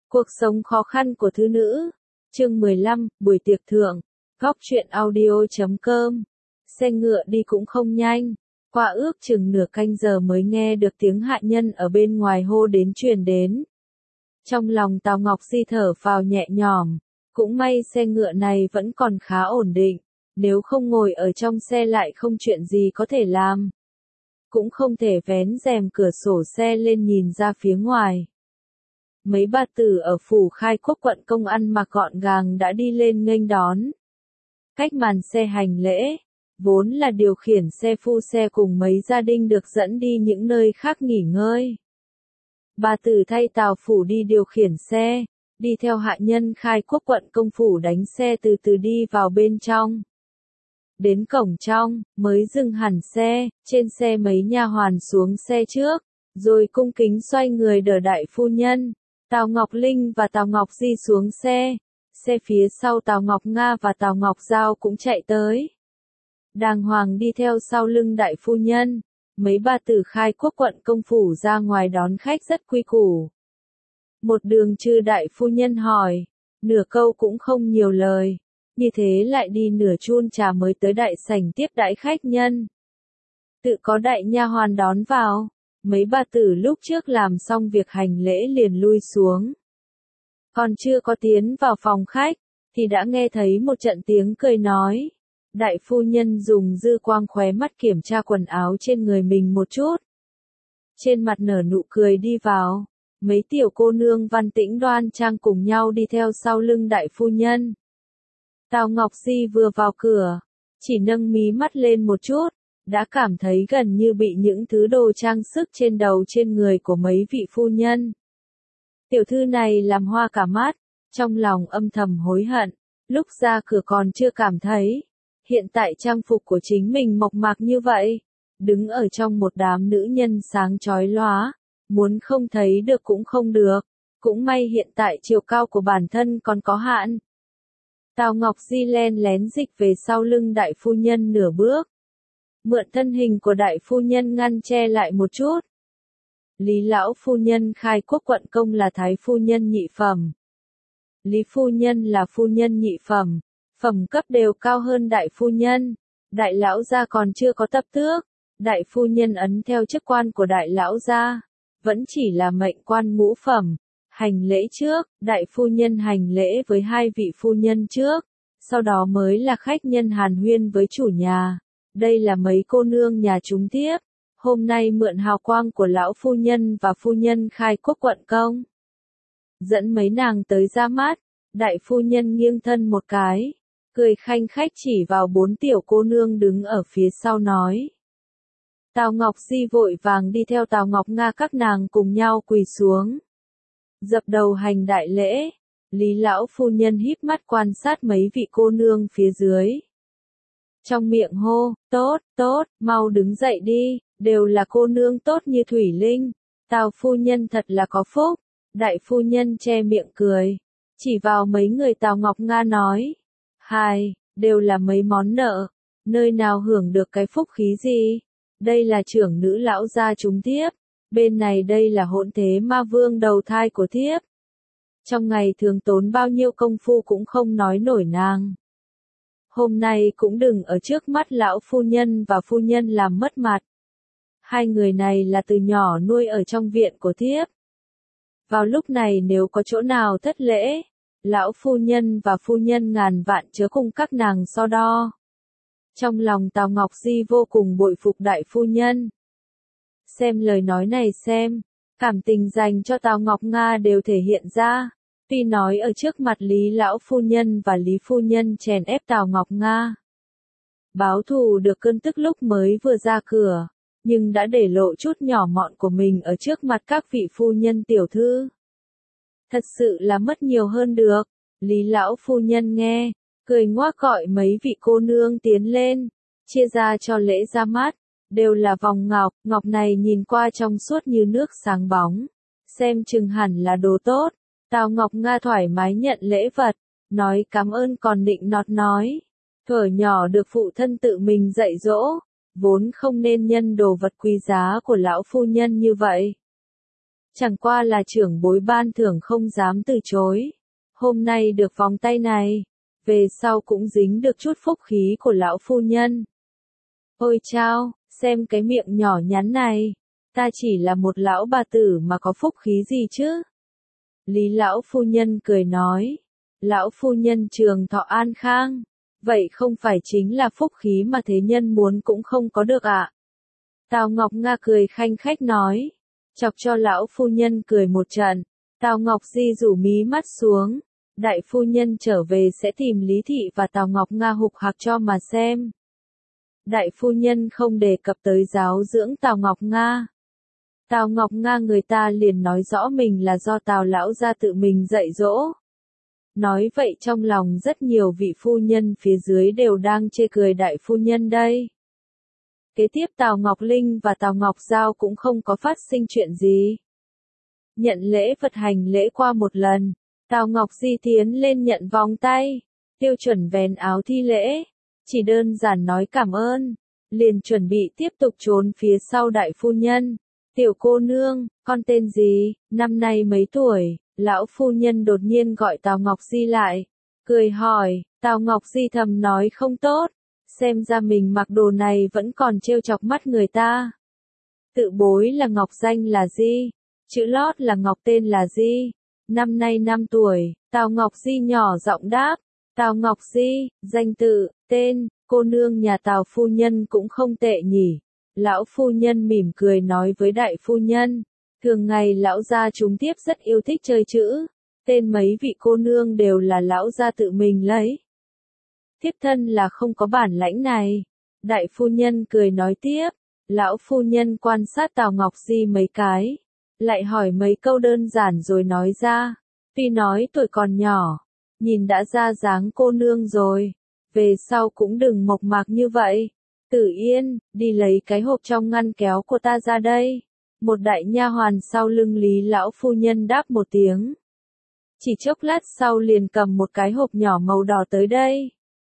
Cuộc sống khó khăn của thứ nữ. Chương 15, buổi tiệc thượng. Góc truyện audio.com. Xe ngựa đi cũng không nhanh. Qua ước chừng nửa canh giờ mới nghe được tiếng hạ nhân ở bên ngoài hô đến truyền đến. Trong lòng Tào Ngọc Di thở phào nhẹ nhõm. Cũng may xe ngựa này vẫn còn khá ổn định. Nếu không ngồi ở trong xe lại không chuyện gì có thể làm. Cũng không thể vén rèm cửa sổ xe lên nhìn ra phía ngoài. Mấy bà tử ở phủ Khai Quốc quận Công ăn mặc gọn gàng đã đi lên nghênh đón. Cách màn xe hành lễ, vốn là điều khiển xe phu xe cùng mấy gia đình được dẫn đi những nơi khác nghỉ ngơi. Bà tử thay Tào phủ đi điều khiển xe, đi theo hạ nhân Khai Quốc quận Công phủ đánh xe từ từ đi vào bên trong. Đến cổng trong, mới dừng hẳn xe, trên xe mấy nha hoàn xuống xe trước, rồi cung kính xoay người đỡ đại phu nhân. Tào Ngọc Linh và Tào Ngọc Di xuống xe. Xe phía sau Tào Ngọc Nga và Tào Ngọc Giao cũng chạy tới. Đàng hoàng đi theo sau lưng đại phu nhân. Mấy bà tử Khai Quốc quận Công phủ ra ngoài đón khách rất quy củ. Một đường chư đại phu nhân hỏi, nửa câu cũng không nhiều lời. Như thế lại đi nửa chun trà mới tới đại sảnh tiếp đãi khách nhân. Tự có đại nha hoàn đón vào. Mấy bà tử lúc trước làm xong việc hành lễ liền lui xuống. Còn chưa có tiến vào phòng khách, thì đã nghe thấy một trận tiếng cười nói. Đại phu nhân dùng dư quang khóe mắt kiểm tra quần áo trên người mình một chút. Trên mặt nở nụ cười đi vào. Mấy tiểu cô nương văn tĩnh đoan trang cùng nhau đi theo sau lưng đại phu nhân. Tào Ngọc Di vừa vào cửa, chỉ nâng mí mắt lên một chút. Đã cảm thấy gần như bị những thứ đồ trang sức trên đầu trên người của mấy vị phu nhân. Tiểu thư này làm hoa cả mắt, trong lòng âm thầm hối hận, lúc ra cửa còn chưa cảm thấy. Hiện tại trang phục của chính mình mộc mạc như vậy, đứng ở trong một đám nữ nhân sáng chói lóa, muốn không thấy được cũng không được, cũng may hiện tại chiều cao của bản thân còn có hạn. Tào Ngọc Di len lén dịch về sau lưng đại phu nhân nửa bước. Mượn thân hình của đại phu nhân ngăn che lại một chút. Lý lão phu nhân Khai Quốc quận Công là thái phu nhân nhị phẩm. Lý phu nhân là phu nhân nhị phẩm, phẩm cấp đều cao hơn đại phu nhân. Đại lão gia còn chưa có tập tước, đại phu nhân ấn theo chức quan của đại lão gia, vẫn chỉ là mệnh quan ngũ phẩm. Hành lễ trước, đại phu nhân hành lễ với hai vị phu nhân trước, sau đó mới là khách nhân hàn huyên với chủ nhà. Đây là mấy cô nương nhà chúng tiếp, hôm nay mượn hào quang của lão phu nhân và phu nhân Khai Quốc quận Công. Dẫn mấy nàng tới ra mắt, đại phu nhân nghiêng thân một cái, cười khanh khách chỉ vào bốn tiểu cô nương đứng ở phía sau nói. Tào Ngọc Di vội vàng đi theo Tào Ngọc Nga các nàng cùng nhau quỳ xuống. Dập đầu hành đại lễ, Lý lão phu nhân híp mắt quan sát mấy vị cô nương phía dưới. Trong miệng hô, tốt, tốt, mau đứng dậy đi, đều là cô nương tốt như Thủy Linh. Tào phu nhân thật là có phúc. Đại phu nhân che miệng cười, chỉ vào mấy người Tào Ngọc Nga nói. Hai, đều là mấy món nợ, nơi nào hưởng được cái phúc khí gì. Đây là trưởng nữ lão gia chúng thiếp, bên này đây là hỗn thế ma vương đầu thai của thiếp. Trong ngày thường tốn bao nhiêu công phu cũng không nói nổi nàng. Hôm nay cũng đừng ở trước mắt lão phu nhân và phu nhân làm mất mặt. Hai người này là từ nhỏ nuôi ở trong viện của thiếp. Vào lúc này nếu có chỗ nào thất lễ, lão phu nhân và phu nhân ngàn vạn chớ cùng các nàng so đo. Trong lòng Tào Ngọc Di vô cùng bội phục đại phu nhân. Xem lời nói này xem, cảm tình dành cho Tào Ngọc Nga đều thể hiện ra. Tuy nói ở trước mặt Lý lão phu nhân và Lý phu nhân chèn ép Tào Ngọc Nga. Báo thù được cơn tức lúc mới vừa ra cửa, nhưng đã để lộ chút nhỏ mọn của mình ở trước mặt các vị phu nhân tiểu thư. Thật sự là mất nhiều hơn được. Lý lão phu nhân nghe, cười ngoác gọi mấy vị cô nương tiến lên, chia ra cho lễ ra mắt, đều là vòng ngọc, ngọc này nhìn qua trong suốt như nước sáng bóng, xem chừng hẳn là đồ tốt. Tào Ngọc Nga thoải mái nhận lễ vật, nói cảm ơn còn định nọt nói. Thuở nhỏ được phụ thân tự mình dạy dỗ, vốn không nên nhân đồ vật quý giá của lão phu nhân như vậy. Chẳng qua là trưởng bối ban thưởng không dám từ chối. Hôm nay được vòng tay này, về sau cũng dính được chút phúc khí của lão phu nhân. Ôi chao, xem cái miệng nhỏ nhắn này, ta chỉ là một lão bà tử mà có phúc khí gì chứ? Lý lão phu nhân cười nói, lão phu nhân trường thọ an khang, vậy không phải chính là phúc khí mà thế nhân muốn cũng không có được ạ? Tào Ngọc Nga cười khanh khách nói, chọc cho lão phu nhân cười một trận. Tào Ngọc Di rủ mí mắt xuống, đại phu nhân trở về sẽ tìm Lý Thị và Tào Ngọc Nga hục hạc cho mà xem. Đại phu nhân không đề cập tới giáo dưỡng Tào Ngọc Nga. Tào Ngọc Nga người ta liền nói rõ mình là do Tào lão gia tự mình dạy dỗ. Nói vậy trong lòng rất nhiều vị phu nhân phía dưới đều đang chê cười đại phu nhân đây. Kế tiếp Tào Ngọc Linh và Tào Ngọc Giao cũng không có phát sinh chuyện gì. Nhận lễ vật hành lễ qua một lần, Tào Ngọc Di tiến lên nhận vòng tay, tiêu chuẩn vén áo thi lễ, chỉ đơn giản nói cảm ơn, liền chuẩn bị tiếp tục trốn phía sau đại phu nhân. Tiểu cô nương, con tên gì, năm nay mấy tuổi? Lão phu nhân đột nhiên gọi Tào Ngọc Di lại, cười hỏi. Tào Ngọc Di thầm nói không tốt, xem ra mình mặc đồ này vẫn còn trêu chọc mắt người ta. Tự bối là Ngọc, danh là gì? Chữ lót là Ngọc, tên là gì? Năm nay 5 tuổi, Tào Ngọc Di nhỏ giọng đáp. Tào Ngọc Di, danh tự, tên, cô nương nhà Tào phu nhân cũng không tệ nhỉ. Lão phu nhân mỉm cười nói với đại phu nhân, thường ngày lão gia chúng tiếp rất yêu thích chơi chữ, tên mấy vị cô nương đều là lão gia tự mình lấy. Thiếp thân là không có bản lãnh này. Đại phu nhân cười nói tiếp, lão phu nhân quan sát Tào Ngọc Di mấy cái, lại hỏi mấy câu đơn giản rồi nói ra, tuy nói tuổi còn nhỏ, nhìn đã ra dáng cô nương rồi, về sau cũng đừng mộc mạc như vậy. Tử Yên, đi lấy cái hộp trong ngăn kéo của ta ra đây. Một đại nha hoàn sau lưng Lý lão phu nhân đáp một tiếng. Chỉ chốc lát sau liền cầm một cái hộp nhỏ màu đỏ tới đây.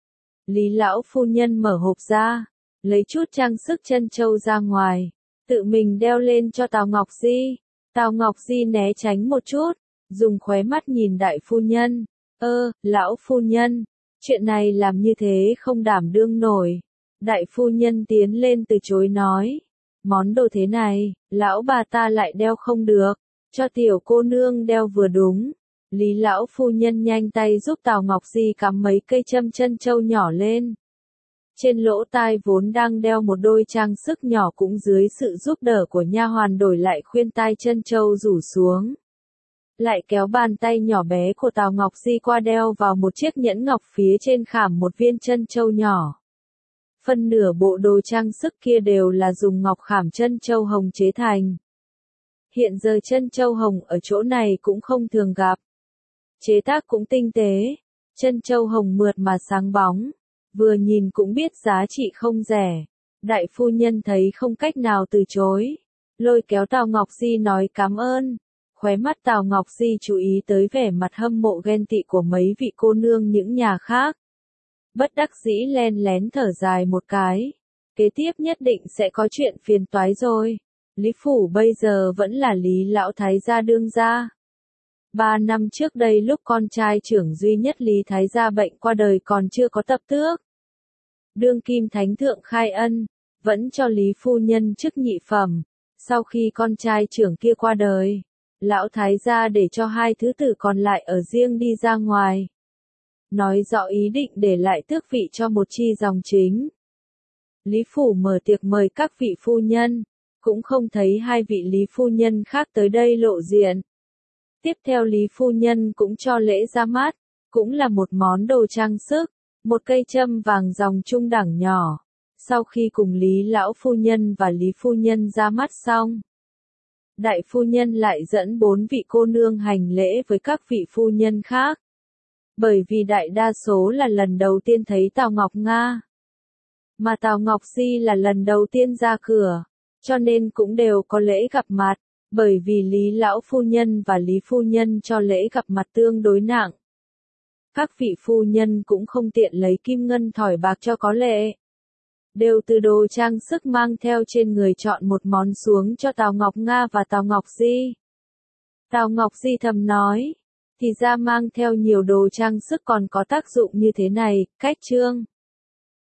Lý lão phu nhân mở hộp ra, lấy chút trang sức chân châu ra ngoài, tự mình đeo lên cho Tào Ngọc Di. Tào Ngọc Di né tránh một chút, dùng khóe mắt nhìn đại phu nhân. Lão phu nhân, chuyện này làm như thế không đảm đương nổi. Đại phu nhân tiến lên từ chối nói, món đồ thế này, lão bà ta lại đeo không được, cho tiểu cô nương đeo vừa đúng. Lý lão phu nhân nhanh tay giúp Tào Ngọc Di cắm mấy cây châm chân châu nhỏ lên. Trên lỗ tai vốn đang đeo một đôi trang sức nhỏ cũng dưới sự giúp đỡ của nha hoàn đổi lại khuyên tai chân châu rủ xuống. Lại kéo bàn tay nhỏ bé của Tào Ngọc Di qua đeo vào một chiếc nhẫn ngọc phía trên khảm một viên chân châu nhỏ. Phân nửa bộ đồ trang sức kia đều là dùng ngọc khảm chân châu hồng chế thành. Hiện giờ chân châu hồng ở chỗ này cũng không thường gặp. Chế tác cũng tinh tế, chân châu hồng mượt mà sáng bóng, vừa nhìn cũng biết giá trị không rẻ. Đại phu nhân thấy không cách nào từ chối, lôi kéo Tào Ngọc Di nói cảm ơn. Khóe mắt Tào Ngọc Di chú ý tới vẻ mặt hâm mộ ghen tị của mấy vị cô nương những nhà khác. Bất đắc dĩ len lén thở dài một cái. Kế tiếp nhất định sẽ có chuyện phiền toái rồi. Lý Phủ bây giờ vẫn là Lý Lão Thái gia đương gia. 3 năm trước đây lúc con trai trưởng duy nhất Lý Thái gia bệnh qua đời còn chưa có tập tước. Đương kim thánh thượng khai ân, vẫn cho Lý phu nhân chức nhị phẩm. Sau khi con trai trưởng kia qua đời, Lão Thái gia để cho 2 thứ tử còn lại ở riêng đi ra ngoài. Nói rõ ý định để lại tước vị cho một chi dòng chính. Lý Phủ mở tiệc mời các vị phu nhân, cũng không thấy 2 vị Lý phu nhân khác tới đây lộ diện. Tiếp theo Lý phu nhân cũng cho lễ ra mắt, cũng là một món đồ trang sức, một cây châm vàng dòng trung đẳng nhỏ. Sau khi cùng Lý lão phu nhân và Lý phu nhân ra mắt xong, đại phu nhân lại dẫn 4 vị cô nương hành lễ với các vị phu nhân khác. Bởi vì đại đa số là lần đầu tiên thấy Tào Ngọc Nga, mà Tào Ngọc Di là lần đầu tiên ra cửa, cho nên cũng đều có lễ gặp mặt, bởi vì Lý lão phu nhân và Lý phu nhân cho lễ gặp mặt tương đối nặng. Các vị phu nhân cũng không tiện lấy kim ngân thỏi bạc cho có lệ, đều từ đồ trang sức mang theo trên người chọn một món xuống cho Tào Ngọc Nga và Tào Ngọc Di. Tào Ngọc Di thầm nói. Thì ra mang theo nhiều đồ trang sức còn có tác dụng như thế này, cách chương.